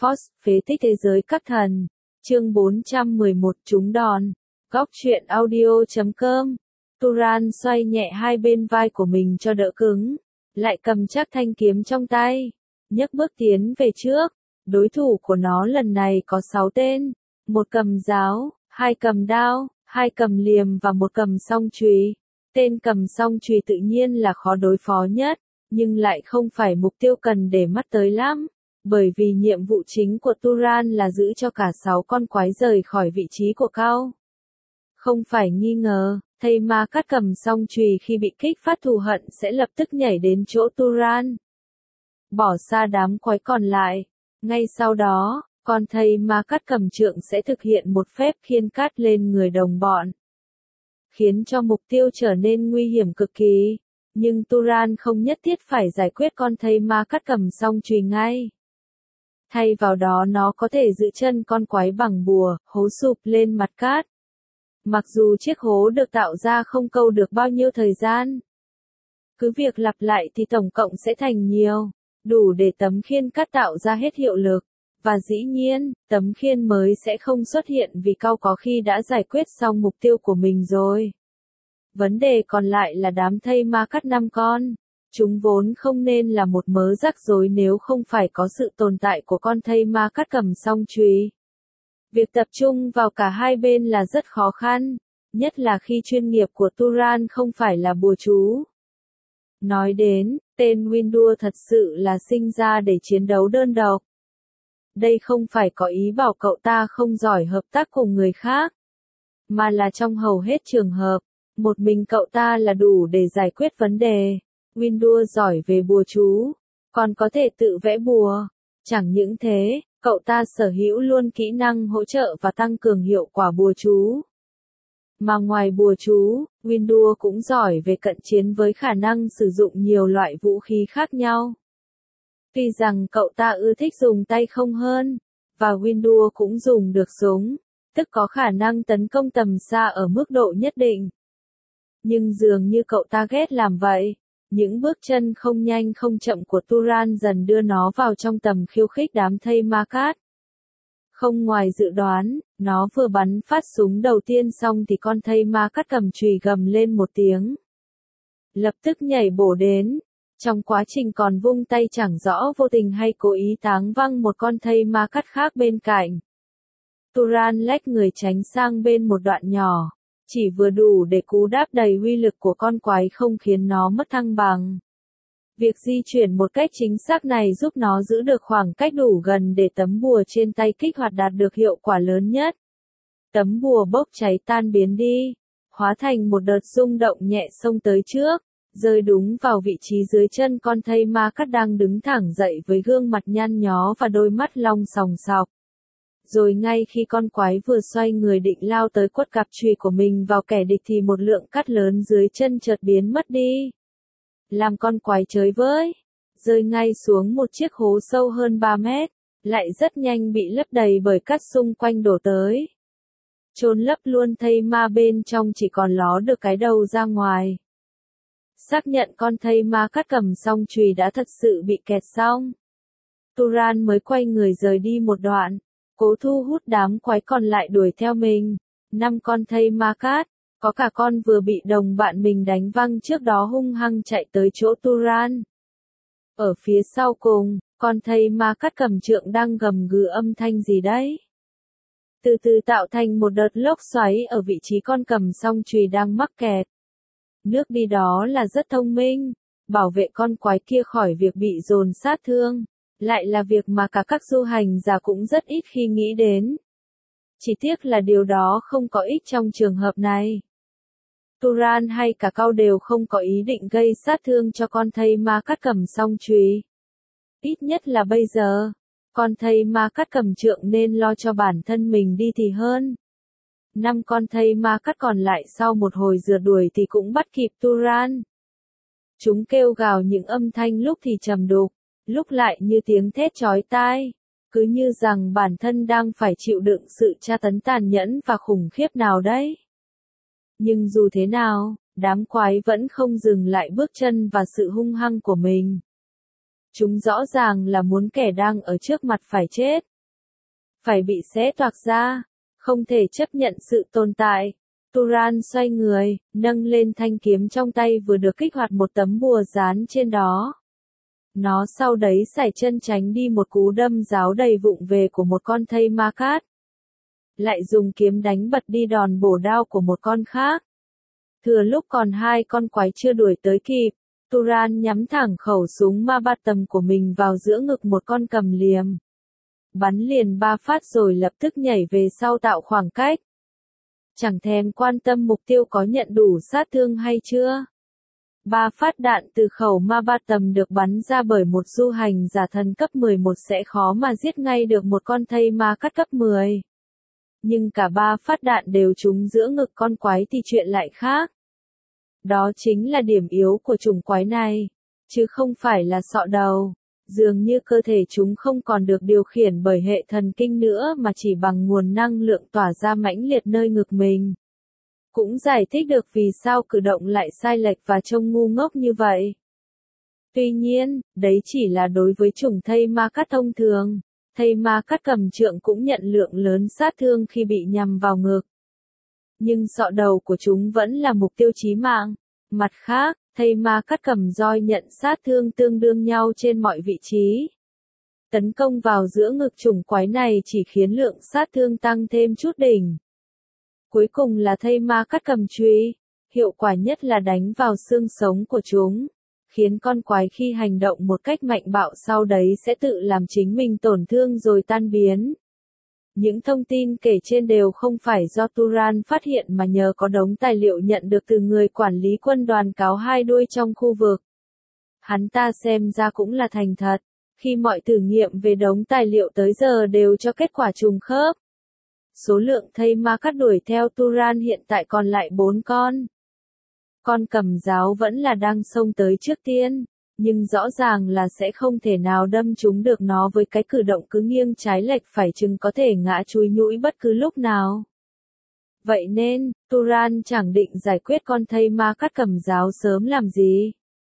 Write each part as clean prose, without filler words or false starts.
Force, phế tích thế giới các thần. Chương 411 trúng đòn. Góc truyện audio.com. Turan xoay nhẹ hai bên vai của mình cho đỡ cứng, lại cầm chắc thanh kiếm trong tay, nhấc bước tiến về trước. Đối thủ của nó lần này có 6 tên, một cầm giáo, hai cầm đao, hai cầm liềm và một cầm song chùy. Tên cầm song chùy tự nhiên là khó đối phó nhất, nhưng lại không phải mục tiêu cần để mắt tới lắm, bởi vì nhiệm vụ chính của Turan là giữ cho cả 6 con quái rời khỏi vị trí của Cao. Không phải nghi ngờ, thầy ma cắt cầm song chùy khi bị kích phát thù hận sẽ lập tức nhảy đến chỗ Turan, bỏ xa đám quái còn lại. Ngay sau đó, con thầy ma cắt cầm trượng sẽ thực hiện một phép khiên cát lên người đồng bọn, khiến cho mục tiêu trở nên nguy hiểm cực kỳ. Nhưng Turan không nhất thiết phải giải quyết con thây ma cắt cầm song chùy ngay. Thay vào đó nó có thể giữ chân con quái bằng bùa, hố sụp lên mặt cát. Mặc dù chiếc hố được tạo ra không câu được bao nhiêu thời gian, cứ việc lặp lại thì tổng cộng sẽ thành nhiều, đủ để tấm khiên cát tạo ra hết hiệu lực. Và dĩ nhiên, tấm khiên mới sẽ không xuất hiện vì Cao có khi đã giải quyết xong mục tiêu của mình rồi. Vấn đề còn lại là đám thây ma cắt 5 con. Chúng vốn không nên là một mớ rắc rối nếu không phải có sự tồn tại của con thây ma cắt cầm song chùy. Việc tập trung vào cả hai bên là rất khó khăn, nhất là khi chuyên nghiệp của Turan không phải là bùa chú. Nói đến, tên Windu thật sự là sinh ra để chiến đấu đơn độc. Đây không phải có ý bảo cậu ta không giỏi hợp tác cùng người khác, mà là trong hầu hết trường hợp, một mình cậu ta là đủ để giải quyết vấn đề. Windu giỏi về bùa chú, còn có thể tự vẽ bùa. Chẳng những thế, cậu ta sở hữu luôn kỹ năng hỗ trợ và tăng cường hiệu quả bùa chú. Mà ngoài bùa chú, Windu cũng giỏi về cận chiến với khả năng sử dụng nhiều loại vũ khí khác nhau. Tuy rằng cậu ta ưa thích dùng tay không hơn, và Windu cũng dùng được súng, tức có khả năng tấn công tầm xa ở mức độ nhất định. Nhưng dường như cậu ta ghét làm vậy, những bước chân không nhanh không chậm của Turan dần đưa nó vào trong tầm khiêu khích đám thây ma cát. Không ngoài dự đoán, nó vừa bắn phát súng đầu tiên xong thì con thây ma cát cầm chùy gầm lên một tiếng, lập tức nhảy bổ đến. Trong quá trình còn vung tay chẳng rõ vô tình hay cố ý táng văng một con thây ma cát khác bên cạnh. Turan lách người tránh sang bên một đoạn nhỏ, chỉ vừa đủ để cú đáp đầy uy lực của con quái không khiến nó mất thăng bằng. Việc di chuyển một cách chính xác này giúp nó giữ được khoảng cách đủ gần để tấm bùa trên tay kích hoạt đạt được hiệu quả lớn nhất. Tấm bùa bốc cháy tan biến đi, hóa thành một đợt rung động nhẹ xông tới trước, rơi đúng vào vị trí dưới chân con thây ma cát đang đứng thẳng dậy với gương mặt nhăn nhó và đôi mắt long sòng sọc. Rồi ngay khi con quái vừa xoay người định lao tới quất cặp chùy của mình vào kẻ địch thì một lượng cát lớn dưới chân chợt biến mất đi. Làm con quái chới với, rơi ngay xuống một chiếc hố sâu hơn 3 mét, lại rất nhanh bị lấp đầy bởi cát xung quanh đổ tới. Chôn lấp luôn thây ma bên trong chỉ còn ló được cái đầu ra ngoài. Xác nhận con thây ma cát cầm song chùy đã thật sự bị kẹt xong, Turan mới quay người rời đi một đoạn, cố thu hút đám quái còn lại đuổi theo mình. 5 con thây ma cát, có cả con vừa bị đồng bạn mình đánh văng trước đó hung hăng chạy tới chỗ Turan. Ở phía sau cùng, con thây ma cát cầm trượng đang gầm gừ âm thanh gì đấy. Từ từ tạo thành một đợt lốc xoáy ở vị trí con cầm song chùy đang mắc kẹt. Nước đi đó là rất thông minh, bảo vệ con quái kia khỏi việc bị dồn sát thương, lại là việc mà cả các du hành giả cũng rất ít khi nghĩ đến. Chỉ tiếc là điều đó không có ích trong trường hợp này. Turan hay cả Cao đều không có ý định gây sát thương cho con thây ma cát cầm song chùy. Ít nhất là bây giờ, con thây ma cát cầm trượng nên lo cho bản thân mình đi thì hơn. 5 con thây ma cát còn lại sau một hồi rượt đuổi thì cũng bắt kịp Turan. Chúng kêu gào những âm thanh lúc thì trầm đục, lúc lại như tiếng thét chói tai, cứ như rằng bản thân đang phải chịu đựng sự tra tấn tàn nhẫn và khủng khiếp nào đấy. Nhưng dù thế nào, đám quái vẫn không dừng lại bước chân và sự hung hăng của mình. Chúng rõ ràng là muốn kẻ đang ở trước mặt phải chết, phải bị xé toạc ra, không thể chấp nhận sự tồn tại. Turan xoay người, nâng lên thanh kiếm trong tay vừa được kích hoạt một tấm bùa dán trên đó. Nó sau đấy sải chân tránh đi một cú đâm giáo đầy vụng về của một con thây ma cát. Lại dùng kiếm đánh bật đi đòn bổ đao của một con khác. Thừa lúc còn hai con quái chưa đuổi tới kịp, Turan nhắm thẳng khẩu súng ma ba tầm của mình vào giữa ngực một con cầm liềm. Bắn liền 3 phát rồi lập tức nhảy về sau tạo khoảng cách. Chẳng thèm quan tâm mục tiêu có nhận đủ sát thương hay chưa. 3 phát đạn từ khẩu ma ba tầm được bắn ra bởi một du hành giả thần cấp 11 sẽ khó mà giết ngay được một con thây ma cát cấp 10. Nhưng cả 3 phát đạn đều trúng giữa ngực con quái thì chuyện lại khác. Đó chính là điểm yếu của chủng quái này, chứ không phải là sọ đầu. Dường như cơ thể chúng không còn được điều khiển bởi hệ thần kinh nữa mà chỉ bằng nguồn năng lượng tỏa ra mãnh liệt nơi ngực mình. Cũng giải thích được vì sao cử động lại sai lệch và trông ngu ngốc như vậy. Tuy nhiên, đấy chỉ là đối với chủng thây ma cát thông thường. Thây ma cát cầm trượng cũng nhận lượng lớn sát thương khi bị nhằm vào ngực. Nhưng sọ đầu của chúng vẫn là mục tiêu chí mạng. Mặt khác, thây ma cát cầm roi nhận sát thương tương đương nhau trên mọi vị trí. Tấn công vào giữa ngực chủng quái này chỉ khiến lượng sát thương tăng thêm chút đỉnh. Cuối cùng là thây ma cát cầm chùy, hiệu quả nhất là đánh vào xương sống của chúng, khiến con quái khi hành động một cách mạnh bạo sau đấy sẽ tự làm chính mình tổn thương rồi tan biến. Những thông tin kể trên đều không phải do Turan phát hiện mà nhờ có đống tài liệu nhận được từ người quản lý quân đoàn cáo hai đuôi trong khu vực. Hắn ta xem ra cũng là thành thật, khi mọi thử nghiệm về đống tài liệu tới giờ đều cho kết quả trùng khớp. Số lượng thây ma cát đuổi theo Turan hiện tại còn lại 4 con. Con cầm giáo vẫn là đang xông tới trước tiên, nhưng rõ ràng là sẽ không thể nào đâm trúng được nó với cái cử động cứ nghiêng trái lệch phải chừng có thể ngã chúi nhũi bất cứ lúc nào. Vậy nên, Turan chẳng định giải quyết con thây ma cát cầm giáo sớm làm gì.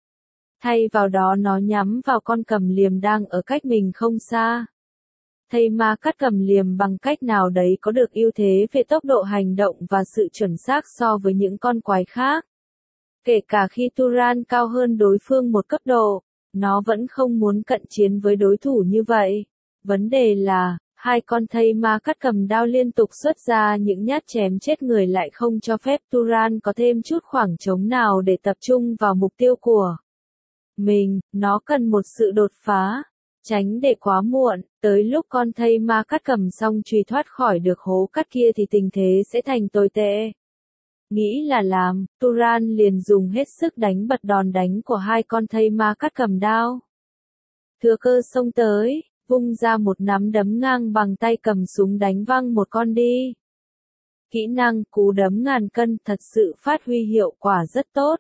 Thay vào đó nó nhắm vào con cầm liềm đang ở cách mình không xa. Thây ma cát cầm liềm bằng cách nào đấy có được ưu thế về tốc độ hành động và sự chuẩn xác so với những con quái khác. Kể cả khi Turan cao hơn đối phương một cấp độ, nó vẫn không muốn cận chiến với đối thủ như vậy. Vấn đề là, hai con thây ma cát cầm đao liên tục xuất ra những nhát chém chết người lại không cho phép Turan có thêm chút khoảng trống nào để tập trung vào mục tiêu của mình. Nó cần một sự đột phá. Tránh để quá muộn, tới lúc con thây ma cát cầm xong truy thoát khỏi được hố cát kia thì tình thế sẽ thành tồi tệ. Nghĩ là làm, Turan liền dùng hết sức đánh bật đòn đánh của hai con thây ma cát cầm đao. Thừa cơ xông tới, vung ra một nắm đấm ngang bằng tay cầm súng đánh văng một con đi. Kỹ năng cú đấm ngàn cân thật sự phát huy hiệu quả rất tốt.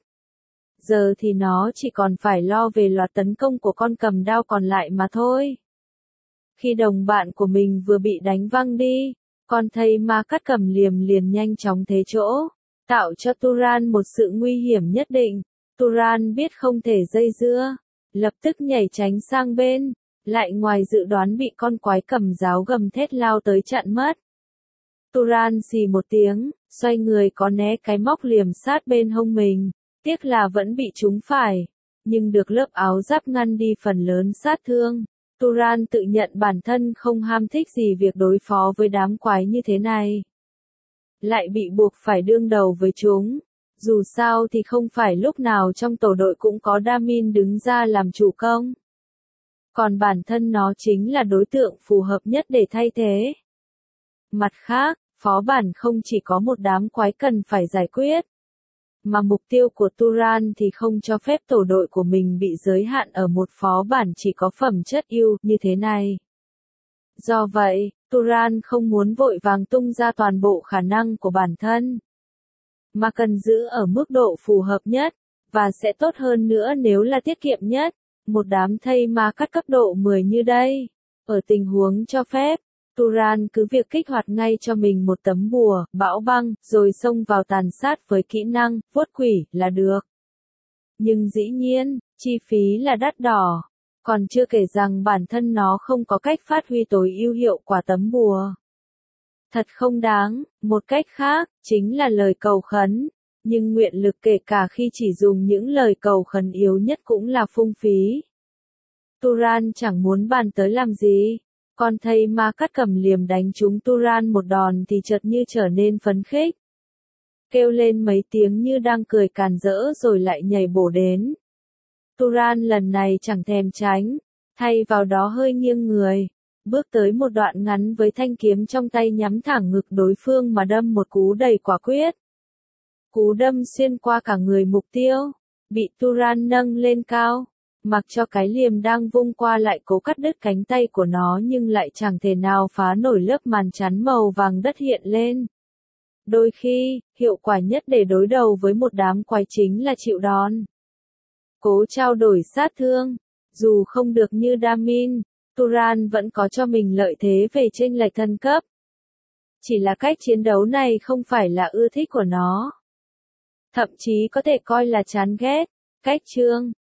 Giờ thì nó chỉ còn phải lo về loạt tấn công của con cầm đao còn lại mà thôi. Khi đồng bạn của mình vừa bị đánh văng đi, con thây ma cát cầm liềm liền nhanh chóng thế chỗ, tạo cho Turan một sự nguy hiểm nhất định. Turan biết không thể dây dưa, lập tức nhảy tránh sang bên, lại ngoài dự đoán bị con quái cầm giáo gầm thét lao tới chặn mất. Turan xì một tiếng, xoay người có né cái móc liềm sát bên hông mình, tiếc là vẫn bị trúng phải, nhưng được lớp áo giáp ngăn đi phần lớn sát thương. Turan tự nhận bản thân không ham thích gì việc đối phó với đám quái như thế này. Lại bị buộc phải đương đầu với chúng. Dù sao thì không phải lúc nào trong tổ đội cũng có Damin đứng ra làm chủ công. Còn bản thân nó chính là đối tượng phù hợp nhất để thay thế. Mặt khác, phó bản không chỉ có một đám quái cần phải giải quyết. Mà mục tiêu của Turan thì không cho phép tổ đội của mình bị giới hạn ở một phó bản chỉ có phẩm chất ưu như thế này. Do vậy, Turan không muốn vội vàng tung ra toàn bộ khả năng của bản thân, mà cần giữ ở mức độ phù hợp nhất, và sẽ tốt hơn nữa nếu là tiết kiệm nhất. Một đám thây ma cát cấp độ 10 như đây. Ở tình huống cho phép, Turan cứ việc kích hoạt ngay cho mình một tấm bùa, bão băng, rồi xông vào tàn sát với kỹ năng, vuốt quỷ, là được. Nhưng dĩ nhiên, chi phí là đắt đỏ. Còn chưa kể rằng bản thân nó không có cách phát huy tối ưu hiệu quả tấm bùa. Thật không đáng, một cách khác, chính là lời cầu khấn. Nhưng nguyện lực kể cả khi chỉ dùng những lời cầu khấn yếu nhất cũng là phung phí. Turan chẳng muốn bàn tới làm gì. Còn thầy ma cắt cầm liềm đánh trúng Turan một đòn thì chợt như trở nên phấn khích. Kêu lên mấy tiếng như đang cười càn rỡ rồi lại nhảy bổ đến. Turan lần này chẳng thèm tránh, thay vào đó hơi nghiêng người, bước tới một đoạn ngắn với thanh kiếm trong tay nhắm thẳng ngực đối phương mà đâm một cú đầy quả quyết. Cú đâm xuyên qua cả người mục tiêu, bị Turan nâng lên cao, mặc cho cái liềm đang vung qua lại cố cắt đứt cánh tay của nó nhưng lại chẳng thể nào phá nổi lớp màn chắn màu vàng đất hiện lên. Đôi khi, hiệu quả nhất để đối đầu với một đám quái chính là chịu đòn. Cố trao đổi sát thương, dù không được như Damin, Turan vẫn có cho mình lợi thế về chênh lệch thân cấp. Chỉ là cách chiến đấu này không phải là ưa thích của nó. Thậm chí có thể coi là chán ghét. Cách chương